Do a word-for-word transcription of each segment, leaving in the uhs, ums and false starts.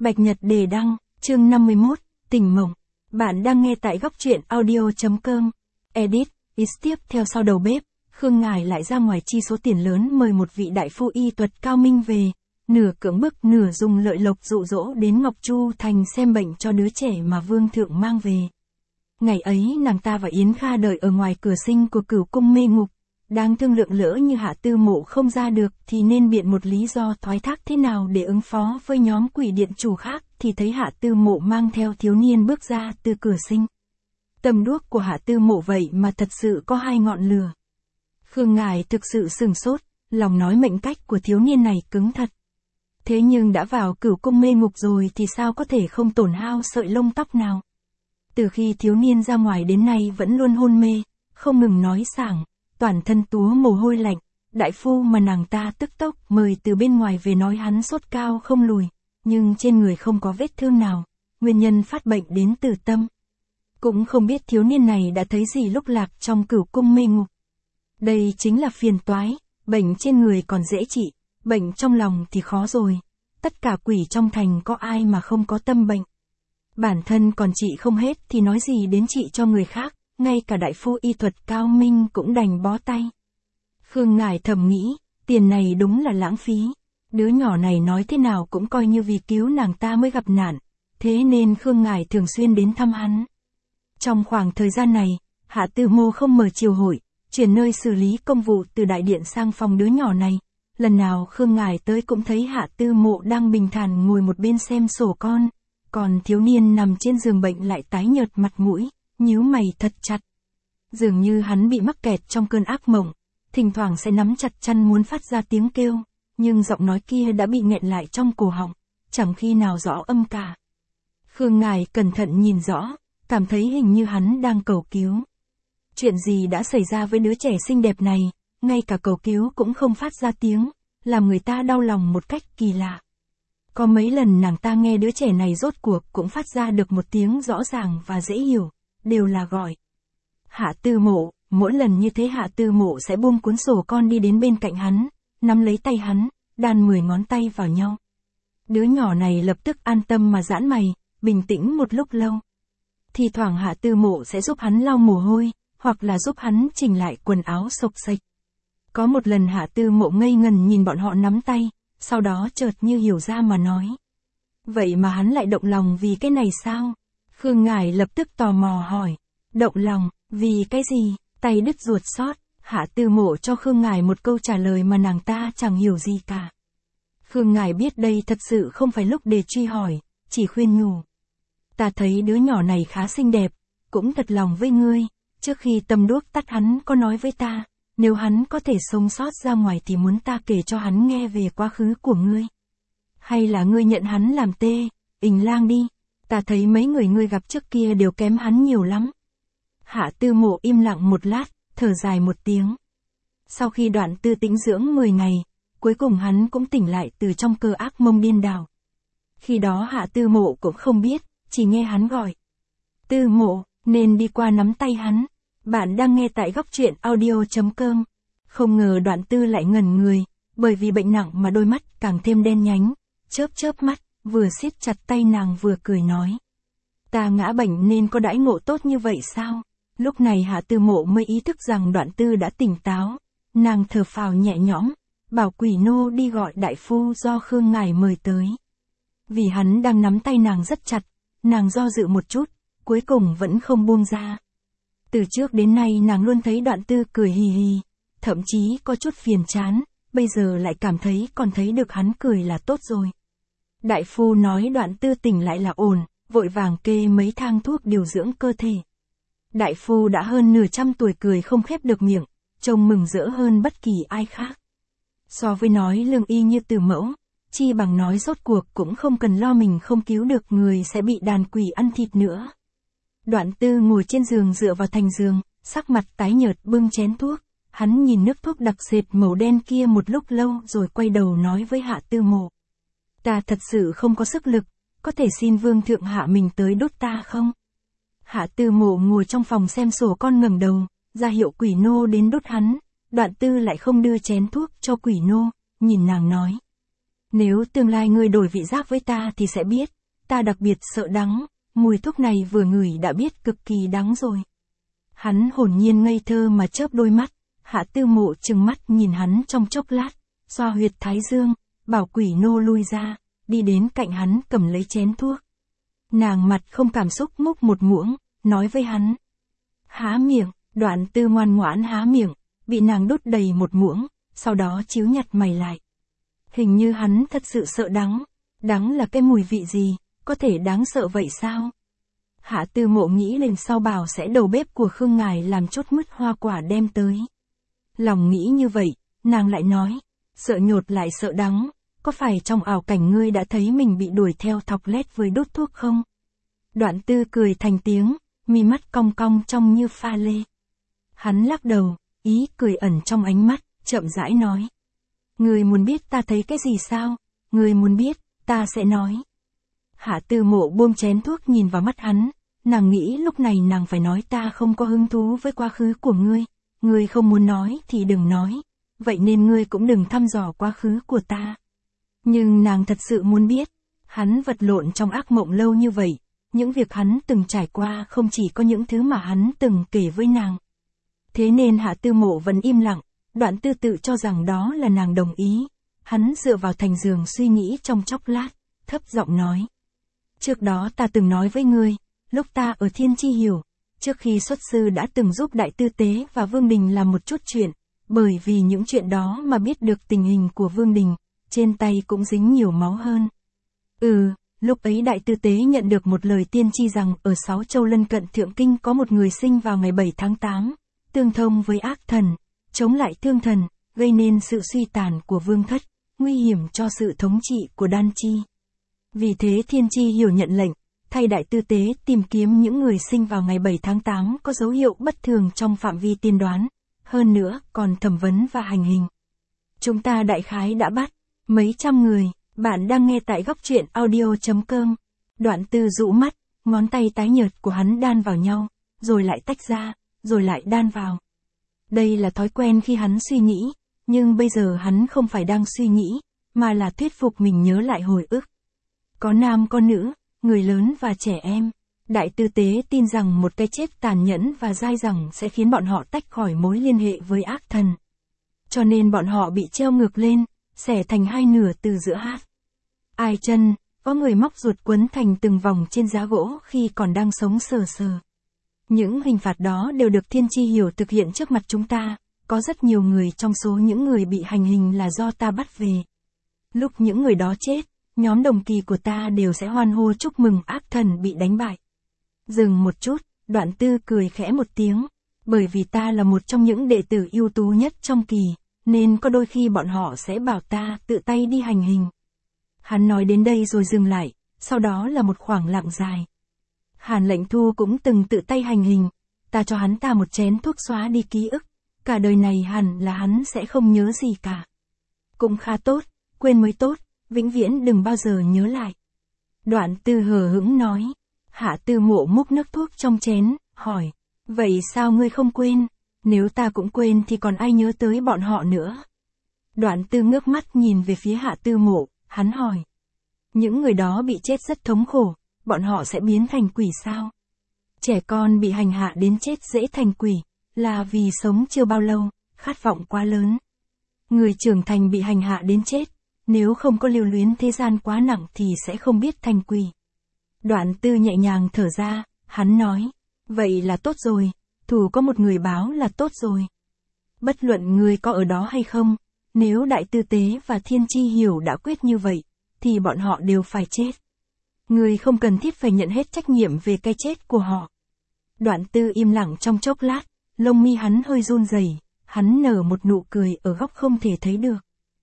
Bạch Nhật đề đăng, chương năm mươi mốt, tỉnh mộng. Bạn đang nghe tại góc truyện audio.com. Edit, is tiếp theo sau đầu bếp, Khương Ngải lại ra ngoài chi số tiền lớn mời một vị đại phu y thuật cao minh về, nửa cưỡng bức nửa dùng lợi lộc dụ dỗ đến Ngọc Chu Thành xem bệnh cho đứa trẻ mà Vương Thượng mang về. Ngày ấy nàng ta và Yến Kha đợi ở ngoài cửa sinh của Cửu Cung mê ngục, đang thương lượng lỡ như Hạ Tư Mộ không ra được thì nên biện một lý do thoái thác thế nào để ứng phó với nhóm quỷ điện chủ khác, thì thấy Hạ Tư Mộ mang theo thiếu niên bước ra từ cửa sinh. Tầm đuốc của Hạ Tư Mộ vậy mà thật sự có hai ngọn lửa. Khương Ngải thực sự sửng sốt, lòng nói mệnh cách của thiếu niên này cứng thật. Thế nhưng đã vào Cửu Cung mê ngục rồi thì sao có thể không tổn hao sợi lông tóc nào. Từ khi thiếu niên ra ngoài đến nay vẫn luôn hôn mê, không ngừng nói sảng, toàn thân túa mồ hôi lạnh. Đại phu mà nàng ta tức tốc mời từ bên ngoài về nói hắn sốt cao không lùi, nhưng trên người không có vết thương nào, nguyên nhân phát bệnh đến từ tâm. Cũng không biết thiếu niên này đã thấy gì lúc lạc trong Cửu Cung mê ngục. Đây chính là phiền toái, bệnh trên người còn dễ trị, bệnh trong lòng thì khó rồi. Tất cả quỷ trong thành có ai mà không có tâm bệnh. Bản thân còn trị không hết thì nói gì đến trị cho người khác, ngay cả đại phu y thuật cao minh cũng đành bó tay. Khương Ngải thầm nghĩ, tiền này đúng là lãng phí. Đứa nhỏ này nói thế nào cũng coi như vì cứu nàng ta mới gặp nạn, thế nên Khương Ngải thường xuyên đến thăm hắn. Trong khoảng thời gian này, Hạ Tư Mộ không mở triều hội, chuyển nơi xử lý công vụ từ đại điện sang phòng đứa nhỏ này. Lần nào Khương Ngải tới cũng thấy Hạ Tư Mộ đang bình thản ngồi một bên xem sổ con, còn thiếu niên nằm trên giường bệnh lại tái nhợt mặt mũi, nhíu mày thật chặt. Dường như hắn bị mắc kẹt trong cơn ác mộng, thỉnh thoảng sẽ nắm chặt chăn muốn phát ra tiếng kêu, nhưng giọng nói kia đã bị nghẹn lại trong cổ họng, chẳng khi nào rõ âm cả. Khương Ngải cẩn thận nhìn rõ, cảm thấy hình như hắn đang cầu cứu. Chuyện gì đã xảy ra với đứa trẻ xinh đẹp này, ngay cả cầu cứu cũng không phát ra tiếng, làm người ta đau lòng một cách kỳ lạ. Có mấy lần nàng ta nghe đứa trẻ này rốt cuộc cũng phát ra được một tiếng rõ ràng và dễ hiểu, đều là gọi. Hạ Tư Mộ, mỗi lần như thế Hạ Tư Mộ sẽ buông cuốn sổ con đi đến bên cạnh hắn, nắm lấy tay hắn, đan mười ngón tay vào nhau. Đứa nhỏ này lập tức an tâm mà giãn mày, bình tĩnh một lúc lâu. Thì thoảng Hạ Tư Mộ sẽ giúp hắn lau mồ hôi, hoặc là giúp hắn chỉnh lại quần áo xộc xệch. Có một lần Hạ Tư Mộ ngây ngần nhìn bọn họ nắm tay, sau đó chợt như hiểu ra mà nói. Vậy mà hắn lại động lòng vì cái này sao? Khương Ngải lập tức tò mò hỏi. Động lòng, vì cái gì? Tay đứt ruột xót. Hạ Tư Mộ cho Khương Ngải một câu trả lời mà nàng ta chẳng hiểu gì cả. Khương Ngải biết đây thật sự không phải lúc để truy hỏi, chỉ khuyên nhủ. Ta thấy đứa nhỏ này khá xinh đẹp, cũng thật lòng với ngươi. Trước khi tâm đuốc tắt hắn có nói với ta, nếu hắn có thể sống sót ra ngoài thì muốn ta kể cho hắn nghe về quá khứ của ngươi. Hay là ngươi nhận hắn làm tê, ình lang đi, ta thấy mấy người ngươi gặp trước kia đều kém hắn nhiều lắm. Hạ Tư Mộ im lặng một lát, thở dài một tiếng. Sau khi Đoạn Tư tĩnh dưỡng mười ngày, cuối cùng hắn cũng tỉnh lại từ trong cơn ác mộng điên đảo. Khi đó Hạ Tư Mộ cũng không biết, chỉ nghe hắn gọi. Tư Mộ, nên đi qua nắm tay hắn. Bạn đang nghe tại góc truyện audio.com. Không ngờ Đoạn Tư lại ngẩn người, bởi vì bệnh nặng mà đôi mắt càng thêm đen nhánh, chớp chớp mắt, vừa siết chặt tay nàng vừa cười nói. Ta ngã bệnh nên có đãi ngộ tốt như vậy sao? Lúc này Hạ Tư Mộ mới ý thức rằng Đoạn Tư đã tỉnh táo, nàng thở phào nhẹ nhõm, bảo quỷ nô đi gọi đại phu do Khương Ngải mời tới. Vì hắn đang nắm tay nàng rất chặt, nàng do dự một chút, cuối cùng vẫn không buông ra. Từ trước đến nay nàng luôn thấy Đoạn Tư cười hì hì, thậm chí có chút phiền chán, bây giờ lại cảm thấy còn thấy được hắn cười là tốt rồi. Đại phu nói Đoạn Tư tỉnh lại là ổn, vội vàng kê mấy thang thuốc điều dưỡng cơ thể. Đại phu đã hơn nửa trăm tuổi cười không khép được miệng, trông mừng rỡ hơn bất kỳ ai khác. So với nói lương y như từ mẫu, chi bằng nói rốt cuộc cũng không cần lo mình không cứu được người sẽ bị đàn quỷ ăn thịt nữa. Đoạn Tư ngồi trên giường dựa vào thành giường, sắc mặt tái nhợt bưng chén thuốc, hắn nhìn nước thuốc đặc sệt màu đen kia một lúc lâu rồi quay đầu nói với Hạ Tư Mộ. Ta thật sự không có sức lực, có thể xin Vương Thượng hạ mình tới đốt ta không? Hạ Tư Mộ ngồi trong phòng xem sổ con ngẩng đầu, ra hiệu quỷ nô đến đốt hắn. Đoạn Tư lại không đưa chén thuốc cho quỷ nô, nhìn nàng nói. Nếu tương lai ngươi đổi vị giác với ta thì sẽ biết, ta đặc biệt sợ đắng, mùi thuốc này vừa ngửi đã biết cực kỳ đắng rồi. Hắn hồn nhiên ngây thơ mà chớp đôi mắt, Hạ Tư Mộ trừng mắt nhìn hắn trong chốc lát, xoa huyệt thái dương, bảo quỷ nô lui ra, đi đến cạnh hắn cầm lấy chén thuốc. Nàng mặt không cảm xúc múc một muỗng, nói với hắn. Há miệng, Đoạn Tư ngoan ngoãn há miệng, bị nàng đút đầy một muỗng, sau đó chíu nhặt mày lại. Hình như hắn thật sự sợ đắng, đắng là cái mùi vị gì, có thể đáng sợ vậy sao? Hạ Tư Mộ nghĩ lên sau bảo sẽ đầu bếp của Khương Ngài làm chốt mứt hoa quả đem tới. Lòng nghĩ như vậy, nàng lại nói, sợ nhột lại sợ đắng, có phải trong ảo cảnh ngươi đã thấy mình bị đuổi theo thọc lét với đốt thuốc không? Đoạn Tư cười thành tiếng, mi mắt cong cong trông như pha lê. Hắn lắc đầu, ý cười ẩn trong ánh mắt, chậm rãi nói. Ngươi muốn biết ta thấy cái gì sao? Ngươi muốn biết, ta sẽ nói. Hạ Tư Mộ buông chén thuốc nhìn vào mắt hắn, nàng nghĩ lúc này nàng phải nói ta không có hứng thú với quá khứ của ngươi, ngươi không muốn nói thì đừng nói, vậy nên ngươi cũng đừng thăm dò quá khứ của ta. Nhưng nàng thật sự muốn biết, hắn vật lộn trong ác mộng lâu như vậy, những việc hắn từng trải qua không chỉ có những thứ mà hắn từng kể với nàng. Thế nên Hạ Tư Mộ vẫn im lặng, Đoạn Tư tự cho rằng đó là nàng đồng ý, hắn dựa vào thành giường suy nghĩ trong chốc lát, thấp giọng nói. Trước đó ta từng nói với ngươi, lúc ta ở Thiên Chi Hiểu, trước khi xuất sư đã từng giúp Đại Tư Tế và Vương Đình làm một chút chuyện, bởi vì những chuyện đó mà biết được tình hình của Vương Đình, trên tay cũng dính nhiều máu hơn. Ừ, lúc ấy Đại Tư Tế nhận được một lời tiên tri rằng ở sáu châu lân cận Thượng Kinh có một người sinh vào ngày bảy tháng tám, tương thông với ác thần, chống lại thương thần, gây nên sự suy tàn của vương thất, nguy hiểm cho sự thống trị của Đan Chi. Vì thế Thiên Chi Hiểu nhận lệnh, thay Đại Tư Tế tìm kiếm những người sinh vào ngày bảy tháng tám có dấu hiệu bất thường trong phạm vi tiên đoán, hơn nữa còn thẩm vấn và hành hình. Chúng ta đại khái đã bắt mấy trăm người, bạn đang nghe tại góc truyện audio chấm com. Đoạn Tư rũ mắt, ngón tay tái nhợt của hắn đan vào nhau, rồi lại tách ra, rồi lại đan vào. Đây là thói quen khi hắn suy nghĩ, nhưng bây giờ hắn không phải đang suy nghĩ, mà là thuyết phục mình nhớ lại hồi ức. Có nam có nữ, người lớn và trẻ em. Đại Tư Tế tin rằng một cái chết tàn nhẫn và dai dẳng sẽ khiến bọn họ tách khỏi mối liên hệ với ác thần. Cho nên bọn họ bị treo ngược lên, xẻ thành hai nửa từ giữa hát. Ai chân, có người móc ruột quấn thành từng vòng trên giá gỗ khi còn đang sống sờ sờ. Những hình phạt đó đều được Thiên Chi Hiểu thực hiện trước mặt chúng ta, có rất nhiều người trong số những người bị hành hình là do ta bắt về. Lúc những người đó chết, nhóm đồng kỳ của ta đều sẽ hoan hô chúc mừng ác thần bị đánh bại. Dừng một chút, Đoạn Tư cười khẽ một tiếng, bởi vì ta là một trong những đệ tử ưu tú nhất trong kỳ, nên có đôi khi bọn họ sẽ bảo ta tự tay đi hành hình. Hắn nói đến đây rồi dừng lại, sau đó là một khoảng lặng dài. Hàn Lệnh Thu cũng từng tự tay hành hình, ta cho hắn ta một chén thuốc xóa đi ký ức, cả đời này hẳn là hắn sẽ không nhớ gì cả. Cũng khá tốt, quên mới tốt, vĩnh viễn đừng bao giờ nhớ lại. Đoạn Tư hờ hững nói. Hạ Tư Mộ múc nước thuốc trong chén, hỏi, vậy sao ngươi không quên? Nếu ta cũng quên thì còn ai nhớ tới bọn họ nữa? Đoạn Tư ngước mắt nhìn về phía Hạ Tư Mộ, hắn hỏi. Những người đó bị chết rất thống khổ, bọn họ sẽ biến thành quỷ sao? Trẻ con bị hành hạ đến chết dễ thành quỷ, là vì sống chưa bao lâu, khát vọng quá lớn. Người trưởng thành bị hành hạ đến chết, nếu không có lưu luyến thế gian quá nặng thì sẽ không biết thành quỷ. Đoạn Tư nhẹ nhàng thở ra, hắn nói, vậy là tốt rồi, thủ có một người báo là tốt rồi. Bất luận người có ở đó hay không, nếu Đại Tư Tế và Thiên Chi Hiểu đã quyết như vậy, thì bọn họ đều phải chết. Người không cần thiết phải nhận hết trách nhiệm về cái chết của họ. Đoạn Tư im lặng trong chốc lát, lông mi hắn hơi run rẩy, hắn nở một nụ cười ở góc không thể thấy được.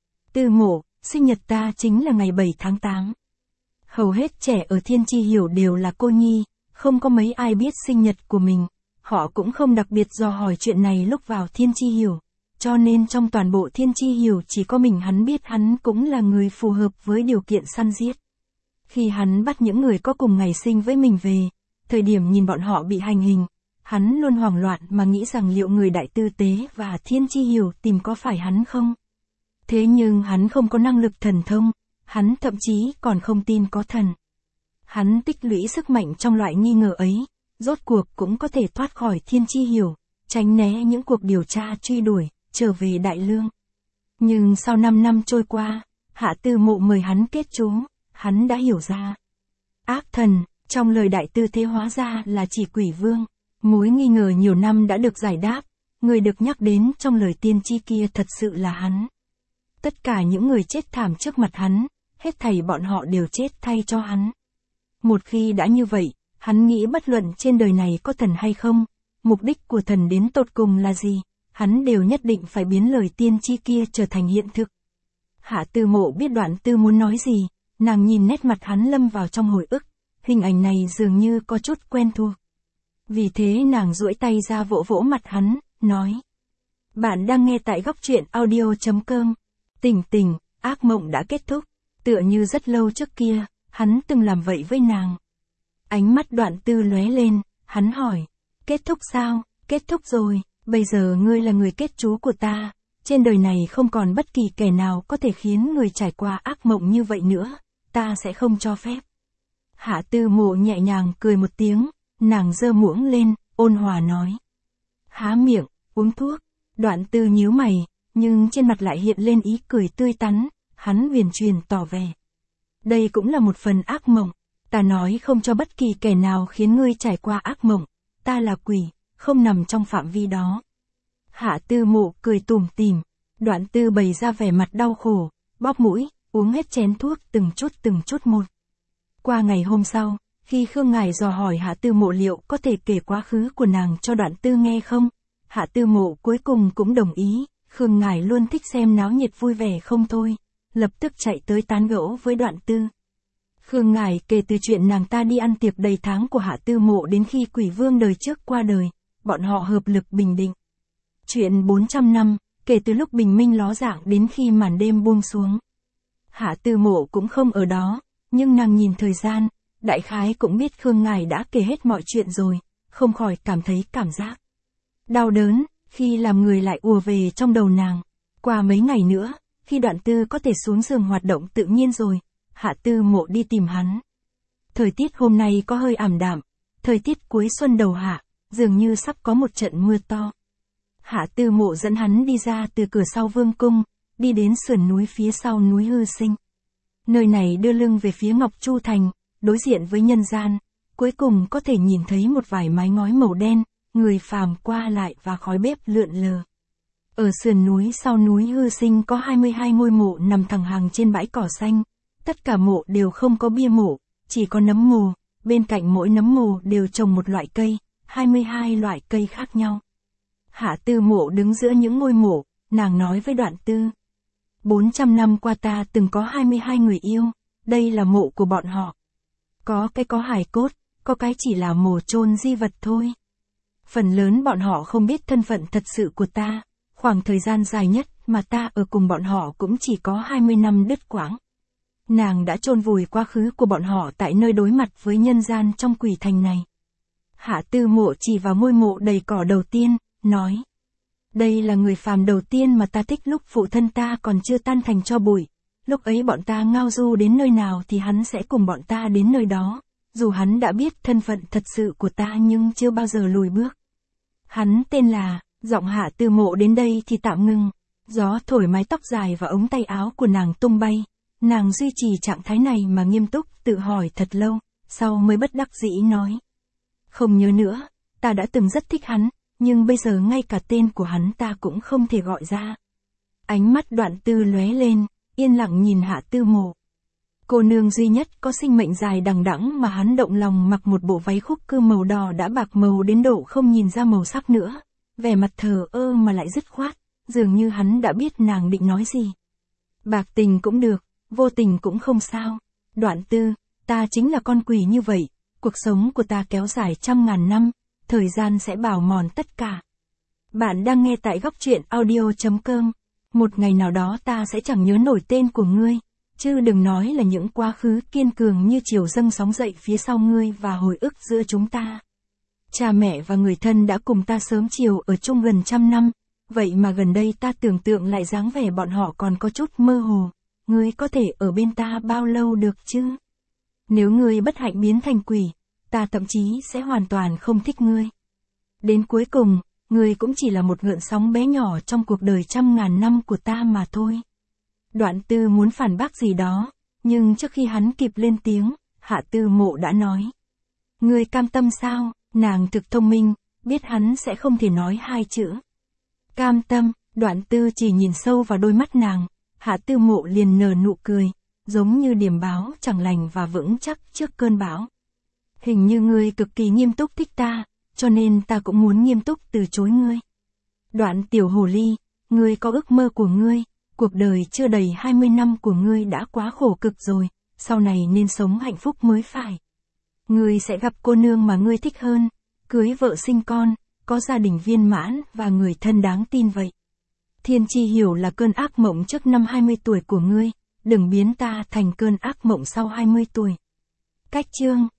Tư Mộ, sinh nhật ta chính là ngày bảy tháng tám. Hầu hết trẻ ở Thiên Chi Hiểu đều là cô nhi, không có mấy ai biết sinh nhật của mình, họ cũng không đặc biệt dò hỏi chuyện này lúc vào Thiên Chi Hiểu, cho nên trong toàn bộ Thiên Chi Hiểu chỉ có mình hắn biết hắn cũng là người phù hợp với điều kiện săn giết. Khi hắn bắt những người có cùng ngày sinh với mình về, thời điểm nhìn bọn họ bị hành hình, hắn luôn hoảng loạn mà nghĩ rằng liệu người Đại Tư Tế và Thiên Chi Hiểu tìm có phải hắn không? Thế nhưng hắn không có năng lực thần thông, Hắn thậm chí còn không tin có thần. Hắn tích lũy sức mạnh trong loại nghi ngờ ấy, rốt cuộc cũng có thể thoát khỏi thiên chi hiểu, tránh né những cuộc điều tra truy đuổi, trở về Đại Lương. Nhưng sau năm năm trôi qua, Hạ Tư Mộ mời hắn kết chú, hắn đã hiểu ra. Ác thần, trong lời Đại Tư Thế hóa ra là chỉ quỷ vương. Mối nghi ngờ nhiều năm đã được giải đáp, người được nhắc đến trong lời tiên tri kia thật sự là hắn. Tất cả những người chết thảm trước mặt hắn, hết thảy bọn họ đều chết thay cho hắn. Một khi đã như vậy, hắn nghĩ bất luận trên đời này có thần hay không, mục đích của thần đến tột cùng là gì, hắn đều nhất định phải biến lời tiên tri kia trở thành hiện thực. Hạ Tư Mộ biết Đoạn Tư muốn nói gì, nàng nhìn nét mặt hắn lâm vào trong hồi ức, hình ảnh này dường như có chút quen thuộc. Vì thế nàng duỗi tay ra vỗ vỗ mặt hắn, nói. Bạn đang nghe tại góc truyện audio chấm com. Tỉnh tỉnh, ác mộng đã kết thúc, tựa như rất lâu trước kia, hắn từng làm vậy với nàng. Ánh mắt Đoạn Tư lóe lên, hắn hỏi. Kết thúc sao? Kết thúc rồi, bây giờ ngươi là người kết chú của ta, trên đời này không còn bất kỳ kẻ nào có thể khiến người trải qua ác mộng như vậy nữa, ta sẽ không cho phép. Hạ Tư Mộ nhẹ nhàng cười một tiếng, nàng giơ muỗng lên, ôn hòa nói. Há miệng, uống thuốc. Đoạn Tư nhíu mày, nhưng trên mặt lại hiện lên ý cười tươi tắn, hắn huyền truyền tỏ vẻ. Đây cũng là một phần ác mộng, ta nói không cho bất kỳ kẻ nào khiến ngươi trải qua ác mộng, ta là quỷ, không nằm trong phạm vi đó. Hạ Tư Mộ cười tủm tỉm, Đoạn Tư bày ra vẻ mặt đau khổ, bóp mũi, uống hết chén thuốc từng chút từng chút một. Qua ngày hôm sau, khi Khương Ngải dò hỏi Hạ Tư Mộ liệu có thể kể quá khứ của nàng cho Đoạn Tư nghe không, Hạ Tư Mộ cuối cùng cũng đồng ý, Khương Ngải luôn thích xem náo nhiệt vui vẻ không thôi, lập tức chạy tới tán gẫu với Đoạn Tư. Khương Ngải kể từ chuyện nàng ta đi ăn tiệc đầy tháng của Hạ Tư Mộ đến khi Quỷ Vương đời trước qua đời, bọn họ hợp lực bình định. Chuyện bốn trăm năm, kể từ lúc bình minh ló dạng đến khi màn đêm buông xuống. Hạ Tư Mộ cũng không ở đó, nhưng nàng nhìn thời gian, đại khái cũng biết Khương Ngải đã kể hết mọi chuyện rồi, không khỏi cảm thấy cảm giác đau đớn, khi làm người lại ùa về trong đầu nàng. Qua mấy ngày nữa, khi Đoạn Tư có thể xuống giường hoạt động tự nhiên rồi, Hạ Tư Mộ đi tìm hắn. Thời tiết hôm nay có hơi ảm đạm, thời tiết cuối xuân đầu hạ, dường như sắp có một trận mưa to. Hạ Tư Mộ dẫn hắn đi ra từ cửa sau vương cung, đi đến sườn núi phía sau núi Hư Sinh. Nơi này đưa lưng về phía Ngọc Chu Thành, đối diện với nhân gian, cuối cùng có thể nhìn thấy một vài mái ngói màu đen, người phàm qua lại và khói bếp lượn lờ. Ở sườn núi sau núi Hư Sinh có hai mươi hai ngôi mộ nằm thẳng hàng trên bãi cỏ xanh, tất cả mộ đều không có bia mộ, chỉ có nấm mồ, bên cạnh mỗi nấm mồ đều trồng một loại cây, hai mươi hai loại cây khác nhau. Hạ Tư Mộ đứng giữa những ngôi mộ, nàng nói với Đoạn Tư. bốn trăm năm qua ta từng có hai mươi hai người yêu, đây là mộ của bọn họ. Có cái có hài cốt, có cái chỉ là mồ chôn di vật thôi. Phần lớn bọn họ không biết thân phận thật sự của ta, khoảng thời gian dài nhất mà ta ở cùng bọn họ cũng chỉ có hai mươi năm đứt quãng. Nàng đã chôn vùi quá khứ của bọn họ tại nơi đối mặt với nhân gian trong quỷ thành này. Hạ Tư Mộ chỉ vào ngôi mộ đầy cỏ đầu tiên, nói. Đây là người phàm đầu tiên mà ta thích lúc phụ thân ta còn chưa tan thành tro bụi. Lúc ấy bọn ta ngao du đến nơi nào thì hắn sẽ cùng bọn ta đến nơi đó. Dù hắn đã biết thân phận thật sự của ta nhưng chưa bao giờ lùi bước. Hắn tên là, giọng Hạ Tư Mộ đến đây thì tạm ngừng. Gió thổi mái tóc dài và ống tay áo của nàng tung bay. Nàng duy trì trạng thái này mà nghiêm túc tự hỏi thật lâu, sau mới bất đắc dĩ nói. Không nhớ nữa, ta đã từng rất thích hắn, nhưng bây giờ ngay cả tên của hắn ta cũng không thể gọi ra. Ánh mắt Đoạn Tư lóe lên, yên lặng nhìn Hạ Tư Mộ. Cô nương duy nhất có sinh mệnh dài đằng đẵng mà hắn động lòng mặc một bộ váy khúc cư màu đỏ đã bạc màu đến độ không nhìn ra màu sắc nữa, vẻ mặt thờ ơ mà lại dứt khoát, dường như hắn đã biết nàng định nói gì. Bạc tình cũng được, vô tình cũng không sao. Đoạn Tư, ta chính là con quỷ như vậy, cuộc sống của ta kéo dài trăm ngàn năm, thời gian sẽ bào mòn tất cả. Bạn đang nghe tại góc truyện audio chấm com. Một ngày nào đó ta sẽ chẳng nhớ nổi tên của ngươi, chứ đừng nói là những quá khứ kiên cường như chiều dâng sóng dậy phía sau ngươi và hồi ức giữa chúng ta. Cha mẹ và người thân đã cùng ta sớm chiều ở chung gần trăm năm, vậy mà gần đây ta tưởng tượng lại dáng vẻ bọn họ còn có chút mơ hồ. ngươi có thể ở bên ta bao lâu được chứ? Nếu ngươi bất hạnh biến thành quỷ, ta thậm chí sẽ hoàn toàn không thích ngươi. Đến cuối cùng, ngươi cũng chỉ là một gợn sóng bé nhỏ trong cuộc đời trăm ngàn năm của ta mà thôi. Đoạn Tư muốn phản bác gì đó, nhưng trước khi hắn kịp lên tiếng, Hạ Tư Mộ đã nói. Ngươi cam tâm sao? Nàng thực thông minh, biết hắn sẽ không thể nói hai chữ. Cam tâm, Đoạn Tư chỉ nhìn sâu vào đôi mắt nàng, Hạ Tư Mộ liền nở nụ cười, giống như điểm báo chẳng lành và vững chắc trước cơn bão. Hình như ngươi cực kỳ nghiêm túc thích ta, cho nên ta cũng muốn nghiêm túc từ chối ngươi. Đoạn tiểu hồ ly, ngươi có ước mơ của ngươi, cuộc đời chưa đầy hai mươi năm của ngươi đã quá khổ cực rồi, sau này nên sống hạnh phúc mới phải. Ngươi sẽ gặp cô nương mà ngươi thích hơn, cưới vợ sinh con, có gia đình viên mãn và người thân đáng tin vậy. Thiên chi hiểu là cơn ác mộng trước năm hai mươi tuổi của ngươi, đừng biến ta thành cơn ác mộng sau hai mươi tuổi. Cách chương